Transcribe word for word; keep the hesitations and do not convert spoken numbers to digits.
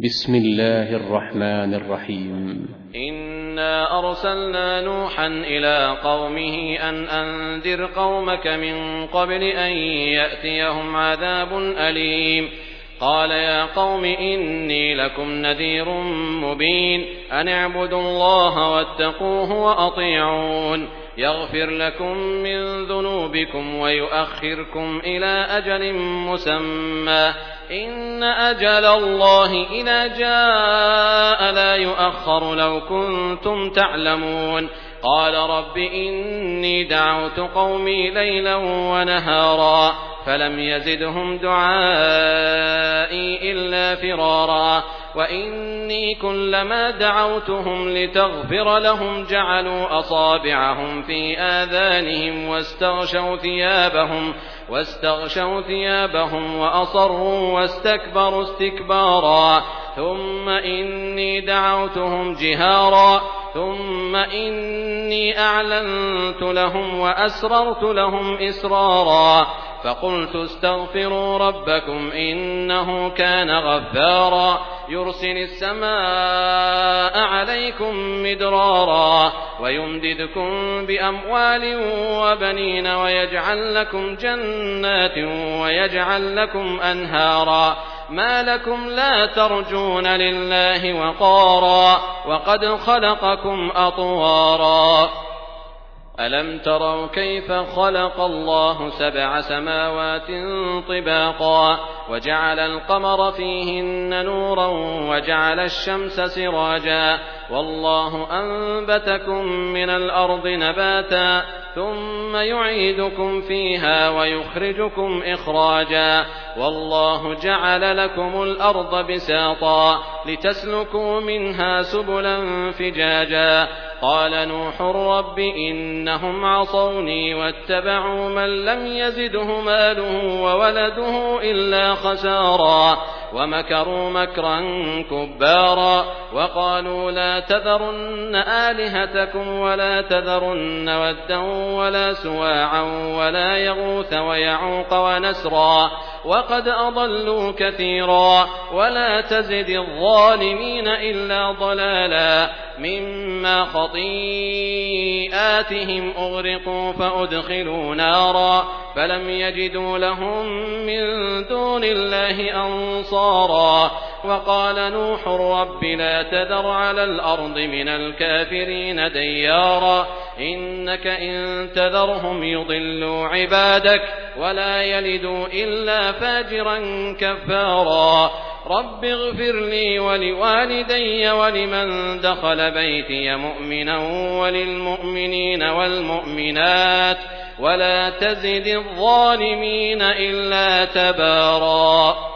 بسم الله الرحمن الرحيم. إنا أرسلنا نوحا إلى قومه أن أنذر قومك من قبل أن يأتيهم عذاب أليم. قال يا قوم إني لكم نذير مبين أن اعبدوا الله واتقوه وأطيعون يغفر لكم من ذنوبكم ويؤخركم إلى أجل مسمى إن أجل الله إذا جاء لا يؤخر لو كنتم تعلمون. قال رب إني دعوت قومي ليلا ونهارا فلم يزدهم دعائي إلا فرارا وإني كلما دعوتهم لتغفر لهم جعلوا أصابعهم في آذانهم واستغشوا ثيابهم واستغشوا ثيابهم وأصروا واستكبروا استكبارا ثم إني دعوتهم جهارا ثم إني أعلنت لهم وأسررت لهم إسرارا فقلت استغفروا ربكم إنه كان غفارا يرسل السماء عليكم مدرارا ويمددكم بأموال وبنين ويجعل لكم جنات ويجعل لكم أنهارا ما لكم لا ترجون لله وقارا وقد خلقكم أطوارا ألم تروا كيف خلق الله سبع سماوات طباقا وجعل القمر فيهن نورا وجعل الشمس سراجا والله أنبتكم من الأرض نباتا ثم يعيدكم فيها ويخرجكم إخراجا والله جعل لكم الأرض بساطا لتسلكوا منها سبلا فجاجا قال نوح رب إنهم عصوني واتبعوا من لم يزده ماله وولده إلا خسارا ومكروا مكرا كبارا وقالوا لا تذرن آلهتكم ولا تذرن ودا ولا سواعا ولا يغوث ويعوق ونسرا وقد أضلوا كثيرا ولا تزد الظالمين إلا ضلالا مما خطيئاتهم أغرقوا فأدخلوا نارا فلم يجدوا لهم من دون الله أنصارا وقال نوح رب لا تذر على الأرض من الكافرين ديارا إنك إن تذرهم يضلوا عبادك ولا يلدوا إلا فاجرا كفارا رب اغفر لي ولوالدي ولمن دخل بيتي مؤمنا وللمؤمنين والمؤمنات ولا تزد الظالمين إلا تبارا.